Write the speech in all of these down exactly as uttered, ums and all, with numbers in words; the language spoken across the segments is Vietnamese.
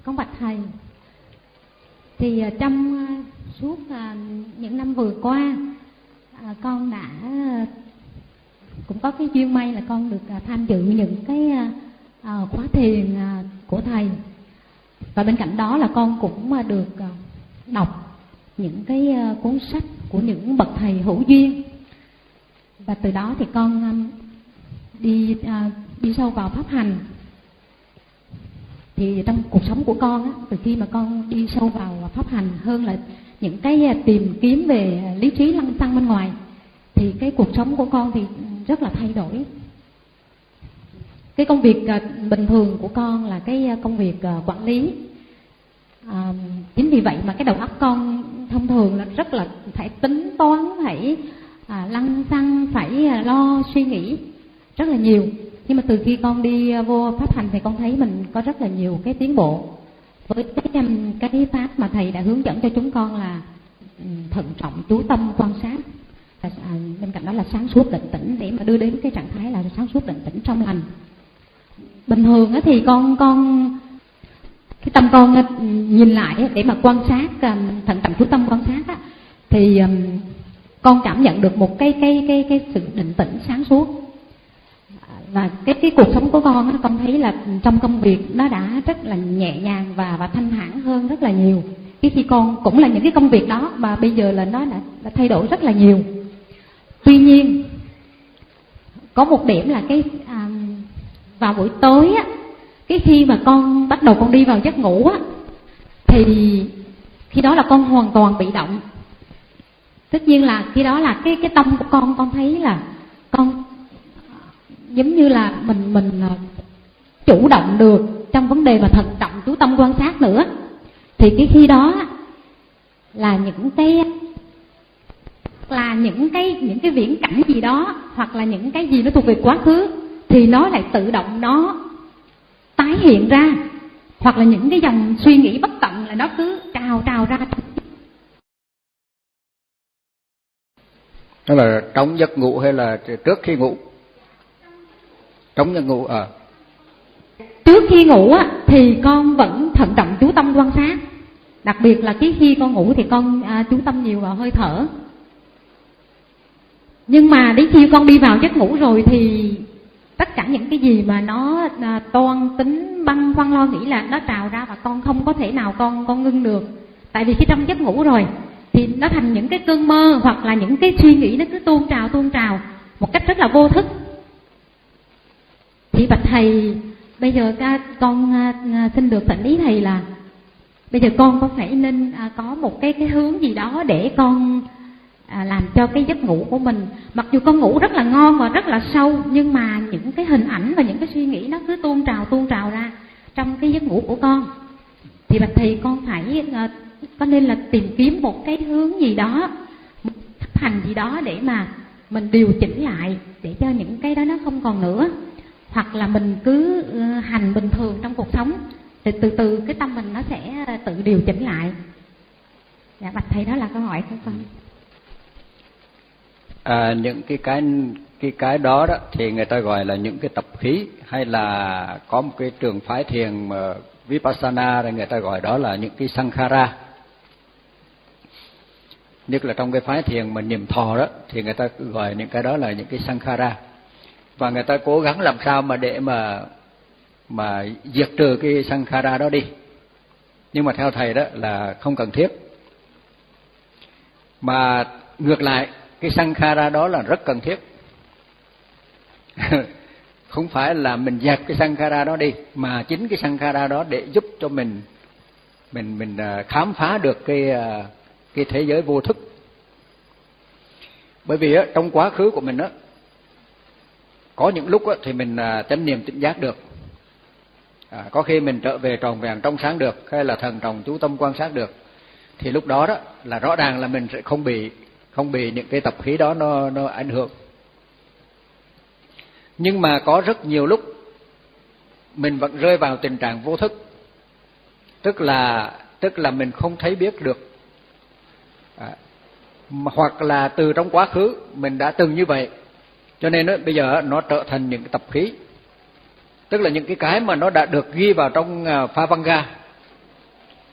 Con bạch thầy, thì trong suốt những năm vừa qua, con đã cũng có cái duyên may là con được tham dự những cái khóa thiền của thầy, và bên cạnh đó là con cũng được đọc những cái cuốn sách của những bậc thầy hữu duyên, và từ đó thì con đi đi sâu vào pháp hành. Thì trong cuộc sống của con á, từ khi mà con đi sâu vào pháp hành hơn là những cái tìm kiếm về lý trí lăng xăng bên ngoài, thì cái cuộc sống của con thì rất là thay đổi. Cái công việc bình thường của con là cái công việc quản lý, à, chính vì vậy mà cái đầu óc con thông thường là rất là phải tính toán, phải à, lăng xăng, phải lo suy nghĩ rất là nhiều. Nhưng mà từ khi con đi vô pháp hành thì con thấy mình có rất là nhiều cái tiến bộ với cái, cái pháp mà thầy đã hướng dẫn cho chúng con là thận trọng, chú tâm, quan sát, và à, bên cạnh đó là sáng suốt, định tĩnh, để mà đưa đến cái trạng thái là sáng suốt, định tĩnh, trong lành. Bình thường thì con con cái tâm con nhìn lại để mà quan sát, thận trọng, chú tâm, quan sát á, thì con cảm nhận được một cái cái cái cái sự định tĩnh, sáng suốt. Và cái cái cuộc sống của con á, con thấy là trong công việc nó đã rất là nhẹ nhàng và và thanh thản hơn rất là nhiều. Cái khi con cũng là những cái công việc đó mà bây giờ là nó đã, đã thay đổi rất là nhiều. Tuy nhiên có một điểm là cái à, vào buổi tối á, cái khi mà con bắt đầu con đi vào giấc ngủ á, thì khi đó là con hoàn toàn bị động. Tất nhiên là khi đó là cái cái tâm của con con thấy là con giống như là mình mình chủ động được trong vấn đề mà thận trọng, chú tâm, quan sát nữa. Thì cái khi đó là những cái là những cái những cái viễn cảnh gì đó, hoặc là những cái gì nó thuộc về quá khứ, thì nó lại tự động nó tái hiện ra, hoặc là những cái dòng suy nghĩ bất tận là nó cứ trào trào ra. Đó là trong giấc ngủ hay là trước khi ngủ? Trong giấc ngủ à? Trước khi ngủ á thì con vẫn thận trọng, chú tâm, quan sát. Đặc biệt là cái khi con ngủ thì con à, chú tâm nhiều vào hơi thở. Nhưng mà đến khi con đi vào giấc ngủ rồi thì tất cả những cái gì mà nó à, toan tính, băn khoăn, lo nghĩ là nó trào ra, và con không có thể nào con con ngưng được. Tại vì khi trong giấc ngủ rồi thì nó thành những cái cơn mơ, hoặc là những cái suy nghĩ nó cứ tuôn trào tuôn trào một cách rất là vô thức. Thì bạch thầy, bây giờ con xin được thỉnh ý thầy là bây giờ con có phải nên có một cái cái hướng gì đó để con à, làm cho cái giấc ngủ của mình, mặc dù con ngủ rất là ngon và rất là sâu, nhưng mà những cái hình ảnh và những cái suy nghĩ nó cứ tuôn trào tuôn trào ra trong cái giấc ngủ của con. Thì bạch thầy, con phải à, có nên là tìm kiếm một cái hướng gì đó, một thực hành gì đó để mà mình điều chỉnh lại, để cho những cái đó nó không còn nữa, hoặc là mình cứ hành bình thường trong cuộc sống thì từ từ cái tâm mình nó sẽ tự điều chỉnh lại. Dạ bạch thầy, đó là câu hỏi của con. À, những cái cái cái cái đó đó thì người ta gọi là những cái tập khí, hay là có một cái trường phái thiền mà Vipassana thì người ta gọi đó là những cái sankhara. Nhất là trong cái phái thiền mà niệm thọ đó thì người ta gọi những cái đó là những cái sankhara. Và người ta cố gắng làm sao mà để mà mà diệt trừ cái sankhara đó đi. Nhưng mà theo thầy đó là không cần thiết. Mà ngược lại, cái sankhara đó là rất cần thiết. Không phải là mình dẹp cái sankhara đó đi, mà chính cái sankhara đó để giúp cho mình mình mình khám phá được cái cái thế giới vô thức. Bởi vì á, trong quá khứ của mình á, có những lúc á, thì mình à, chánh niệm tỉnh giác được, à, có khi mình trở về tròn vẹn trong sáng được, hay là thần trọng chú tâm quan sát được, thì lúc đó đó là rõ ràng là mình sẽ không bị không bị những cái tập khí đó nó nó ảnh hưởng. Nhưng mà có rất nhiều lúc mình vẫn rơi vào tình trạng vô thức, tức là tức là mình không thấy biết được, à, hoặc là từ trong quá khứ mình đã từng như vậy, cho nên đó, bây giờ nó trở thành những cái tập khí, tức là những cái cái mà nó đã được ghi vào trong Phavanga,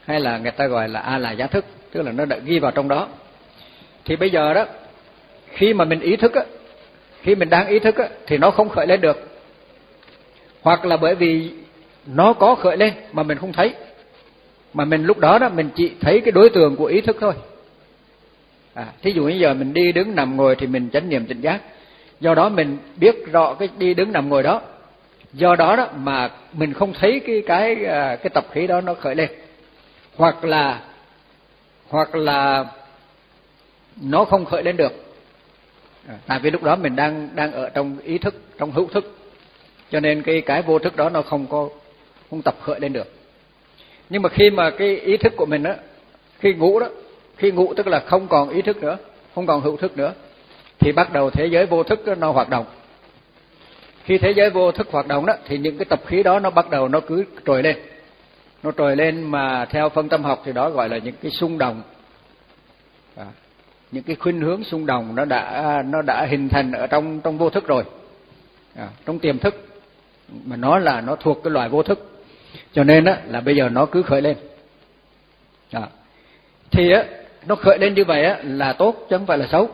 hay là người ta gọi là a la giá thức, tức là nó đã ghi vào trong đó. Thì bây giờ đó, khi mà mình ý thức á, khi mình đang ý thức á, thì nó không khởi lên được, hoặc là bởi vì nó có khởi lên mà mình không thấy, mà mình lúc đó đó mình chỉ thấy cái đối tượng của ý thức thôi. À, thí dụ như giờ mình đi đứng nằm ngồi thì mình chánh niệm tỉnh giác, do đó mình biết rõ cái đi đứng nằm ngồi đó, do đó đó mà mình không thấy cái cái cái tập khí đó nó khởi lên, hoặc là hoặc là nó không khởi lên được, à, tại vì lúc đó mình đang đang ở trong ý thức, trong hữu thức, cho nên cái cái vô thức đó nó không có không tập khởi lên được. Nhưng mà khi mà cái ý thức của mình đó, khi ngủ đó, khi ngủ tức là không còn ý thức nữa, không còn hữu thức nữa, thì bắt đầu thế giới vô thức đó, nó hoạt động. Khi thế giới vô thức hoạt động đó, thì những cái tập khí đó nó bắt đầu nó cứ trồi lên, nó trồi lên mà theo phân tâm học thì đó gọi là những cái xung động, à, những cái khuynh hướng xung động nó đã nó đã hình thành ở trong trong vô thức rồi, à, trong tiềm thức, mà nó là nó thuộc cái loại vô thức, cho nên đó là bây giờ nó cứ khởi lên. À, thì á nó khởi lên như vậy á là tốt chứ không phải là xấu.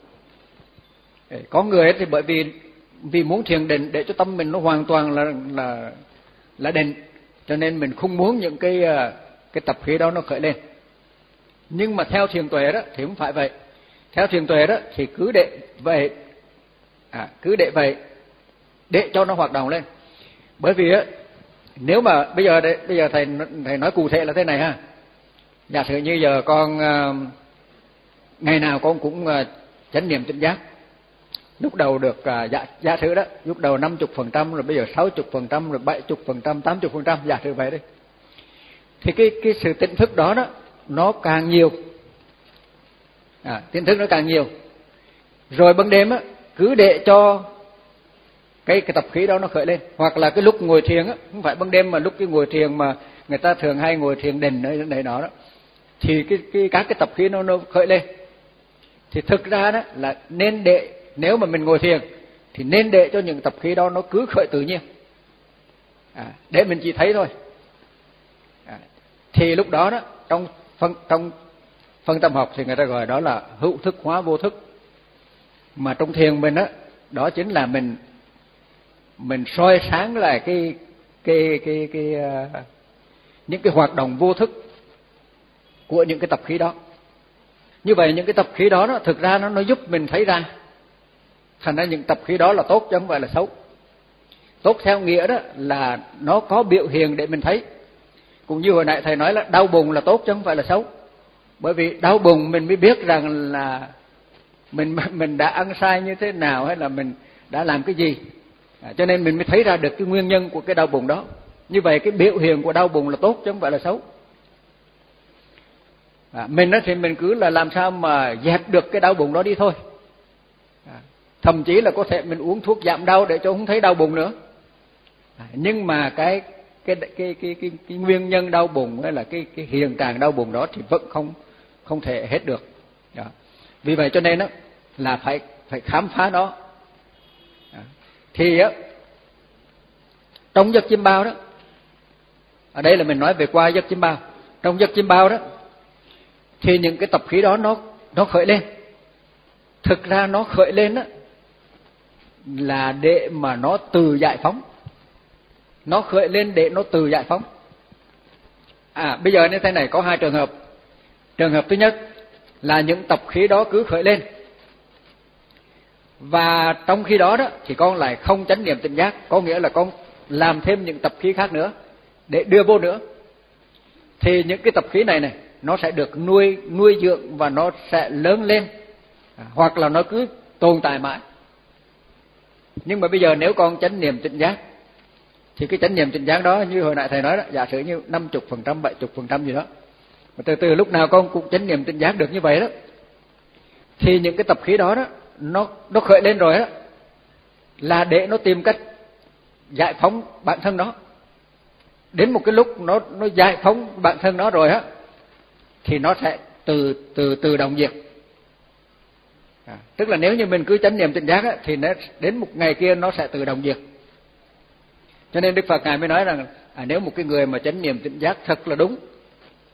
Có người thì bởi vì vì muốn thiền định để cho tâm mình nó hoàn toàn là là là định, cho nên mình không muốn những cái cái tập khí đó nó khởi lên. Nhưng mà theo thiền tuệ đó thì không phải vậy. Theo thiền tuệ đó thì cứ để vậy, à, cứ để vậy để cho nó hoạt động lên. Bởi vì á, nếu mà bây giờ bây giờ thầy thầy nói cụ thể là thế này ha. Giả sử như giờ con ngày nào con cũng chánh niệm tỉnh giác, lúc đầu được giả giả sử đó, lúc đầu năm mươi phần trăm, rồi bây giờ sáu mươi phần trăm, rồi bảy mươi phần trăm, tám mươi phần trăm, giả sử vậy đấy. Thì cái cái sự tỉnh thức đó đó nó càng nhiều, à, tỉnh thức nó càng nhiều. Rồi ban đêm á cứ để cho cái cái tập khí đó nó khởi lên, hoặc là cái lúc ngồi thiền á, không phải ban đêm mà lúc cái ngồi thiền mà người ta thường hay ngồi thiền định ở này đó đó, thì cái cái các cái tập khí nó nó khởi lên. Thì thực ra đó là nên để, nếu mà mình ngồi thiền thì nên để cho những tập khí đó nó cứ khởi tự nhiên, à, để mình chỉ thấy thôi. À, thì lúc đó đó trong phân trong phân tâm học thì người ta gọi đó là hữu thức hóa vô thức. Mà trong thiền mình đó, đó chính là mình mình soi sáng lại cái cái cái cái, cái uh, những cái hoạt động vô thức của những cái tập khí đó. Như vậy những cái tập khí đó, đó thực ra nó nó giúp mình thấy ra, thành ra những tập khí đó là tốt chứ không phải là xấu. Tốt theo nghĩa đó là nó có biểu hiện để mình thấy. Cũng như hồi nãy thầy nói là đau bụng là tốt chứ không phải là xấu. Bởi vì đau bụng mình mới biết rằng là mình mình đã ăn sai như thế nào, hay là mình đã làm cái gì, à, cho nên mình mới thấy ra được cái nguyên nhân của cái đau bụng đó. Như vậy cái biểu hiện của đau bụng là tốt chứ không phải là xấu. À, mình đó thì mình cứ là làm sao mà dẹp được cái đau bụng đó đi thôi. À, thậm chí là có thể mình uống thuốc giảm đau để cho không thấy đau bụng nữa. À, nhưng mà cái cái cái cái cái, cái, cái nguyên nhân đau bụng hay là cái cái hiện trạng đau bụng đó thì vẫn không không thể hết được. Đó. Vì vậy cho nên đó là phải phải khám phá nó. À, thì á trong giấc chiêm bao đó, ở đây là mình nói về qua giấc chiêm bao. Trong giấc chiêm bao đó thì những cái tập khí đó nó nó khởi lên. Thực ra nó khởi lên đó là để mà nó từ giải phóng. Nó khởi lên để nó từ giải phóng. À, bây giờ như thế này, có hai trường hợp. Trường hợp thứ nhất là những tập khí đó cứ khởi lên, và trong khi đó đó thì con lại không chánh niệm tỉnh giác, có nghĩa là con làm thêm những tập khí khác nữa để đưa vô nữa. Thì những cái tập khí này này nó sẽ được nuôi nuôi dưỡng và nó sẽ lớn lên, à, hoặc là nó cứ tồn tại mãi. Nhưng mà bây giờ nếu con chánh niệm tỉnh giác thì cái chánh niệm tỉnh giác đó như hồi nãy thầy nói đó, giả sử như năm mươi phần trăm, bảy mươi phần trăm gì đó, mà từ từ lúc nào con cũng chánh niệm tỉnh giác được như vậy đó, thì những cái tập khí đó đó nó nó khởi lên rồi đó là để nó tìm cách giải phóng bản thân nó. Đến một cái lúc nó nó giải phóng bản thân nó rồi á thì nó sẽ từ từ từ động diệt. À, tức là nếu như mình cứ chánh niệm tỉnh giác á, thì nó đến một ngày kia nó sẽ tự động diệt. Cho nên Đức Phật ngài mới nói rằng à, nếu một cái người mà chánh niệm tỉnh giác thật là đúng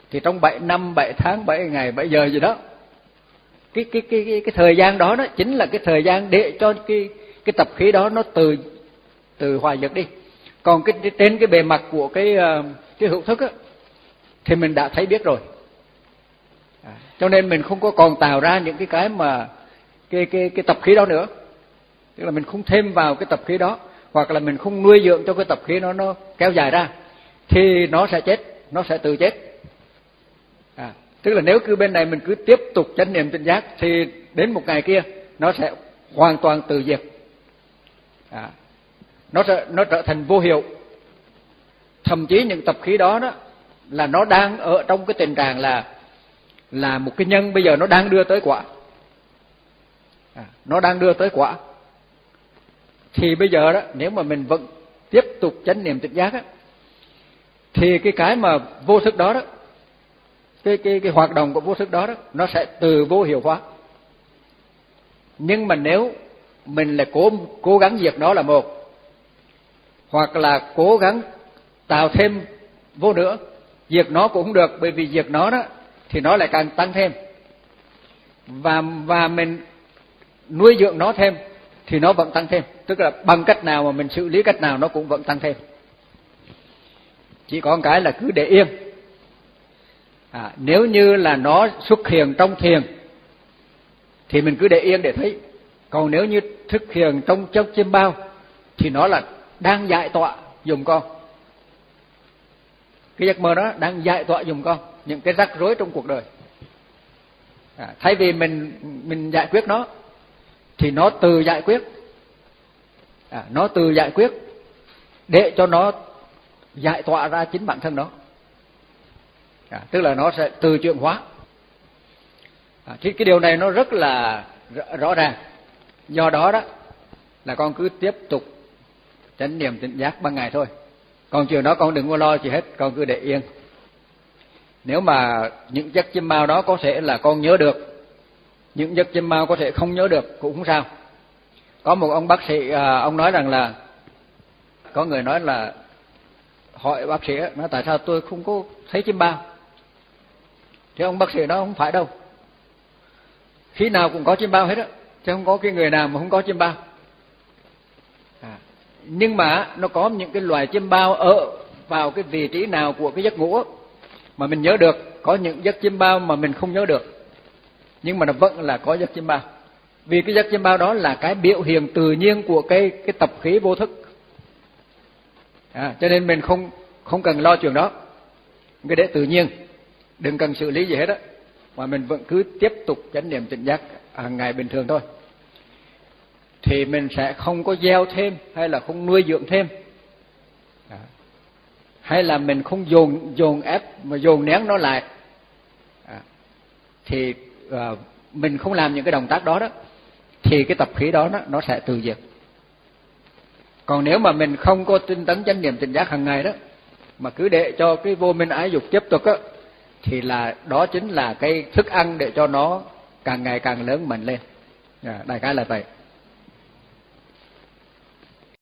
thì trong bảy năm, bảy tháng, bảy ngày, bảy giờ gì đó, cái cái cái cái, cái thời gian đó đó chính là cái thời gian để cho cái cái tập khí đó nó từ từ hòa diệt đi. Còn cái trên cái bề mặt của cái cái hữu thức á, thì mình đã thấy biết rồi. À, cho nên mình không có còn tạo ra những cái cái mà cái cái cái tập khí đó nữa. Tức là mình không thêm vào cái tập khí đó, hoặc là mình không nuôi dưỡng cho cái tập khí nó nó kéo dài ra, thì nó sẽ chết, nó sẽ tự chết. À, tức là nếu cứ bên này mình cứ tiếp tục chánh niệm tỉnh giác, thì đến một ngày kia nó sẽ hoàn toàn tự diệt. À, nó sẽ nó trở thành vô hiệu. Thậm chí những tập khí đó đó là nó đang ở trong cái tình trạng là là một cái nhân bây giờ nó đang đưa tới quả. À, nó đang đưa tới quả. Thì bây giờ đó, nếu mà mình vẫn tiếp tục chánh niệm tỉnh giác á, thì cái cái mà vô thức đó đó, cái cái cái hoạt động của vô thức đó đó, nó sẽ từ vô hiệu hóa. Nhưng mà nếu mình lại cố cố gắng diệt nó là một, hoặc là cố gắng tạo thêm vô nữa, diệt nó cũng không được, bởi vì diệt nó đó thì nó lại càng tăng thêm, và và mình nuôi dưỡng nó thêm thì nó vẫn tăng thêm. Tức là bằng cách nào mà mình xử lý cách nào nó cũng vẫn tăng thêm. Chỉ có một cái là cứ để yên. À, nếu như là nó xuất hiện trong thiền thì mình cứ để yên để thấy. Còn nếu như thực hiện trong chốc chiêm bao thì nó là đang giải tọa dùm con. Cái giấc mơ đó đang giải tọa dùm con những cái rắc rối trong cuộc đời. À, thay vì mình mình giải quyết nó thì nó tự giải quyết. À, nó tự giải quyết để cho nó giải tỏa ra chính bản thân nó. À, tức là nó sẽ tự chuyển hóa. À, thì cái điều này nó rất là rõ ràng. Do đó đó là con cứ tiếp tục chánh niệm tỉnh giác ban ngày thôi. Còn chuyện đó con đừng có lo gì hết, con cứ để yên. Nếu mà những giấc chiêm bao đó có thể là con nhớ được, những giấc chiêm bao có thể không nhớ được cũng không sao. Có một ông bác sĩ, ông nói rằng là, có người nói là hỏi bác sĩ nói tại sao tôi không có thấy chiêm bao. Thì ông bác sĩ nói không phải đâu, khi nào cũng có chiêm bao hết á, chứ không có cái người nào mà không có chiêm bao. À, nhưng mà nó có những cái loài chiêm bao ở vào cái vị trí nào của cái giấc ngủ mà mình nhớ được, có những giấc chiêm bao mà mình không nhớ được, nhưng mà nó vẫn là có giấc chiêm bao. Vì cái giấc chiêm bao đó là cái biểu hiện tự nhiên của cái cái tập khí vô thức. À, cho nên mình không không cần lo chuyện đó, cái để tự nhiên, đừng cần xử lý gì hết á, mà mình vẫn cứ tiếp tục chánh niệm tỉnh giác hàng ngày bình thường thôi. Thì mình sẽ không có gieo thêm hay là không nuôi dưỡng thêm, à, hay là mình không dồn dồn ép mà dồn nén nó lại. À, thì à, mình không làm những cái động tác đó đó, thì cái tập khí đó, đó nó sẽ tự diệt. Còn nếu mà mình không có tinh tấn chánh niệm tỉnh giác hàng ngày đó, mà cứ để cho cái vô minh ái dục tiếp tục á, thì là đó chính là cái thức ăn để cho nó càng ngày càng lớn mạnh lên. À, đại khái là vậy.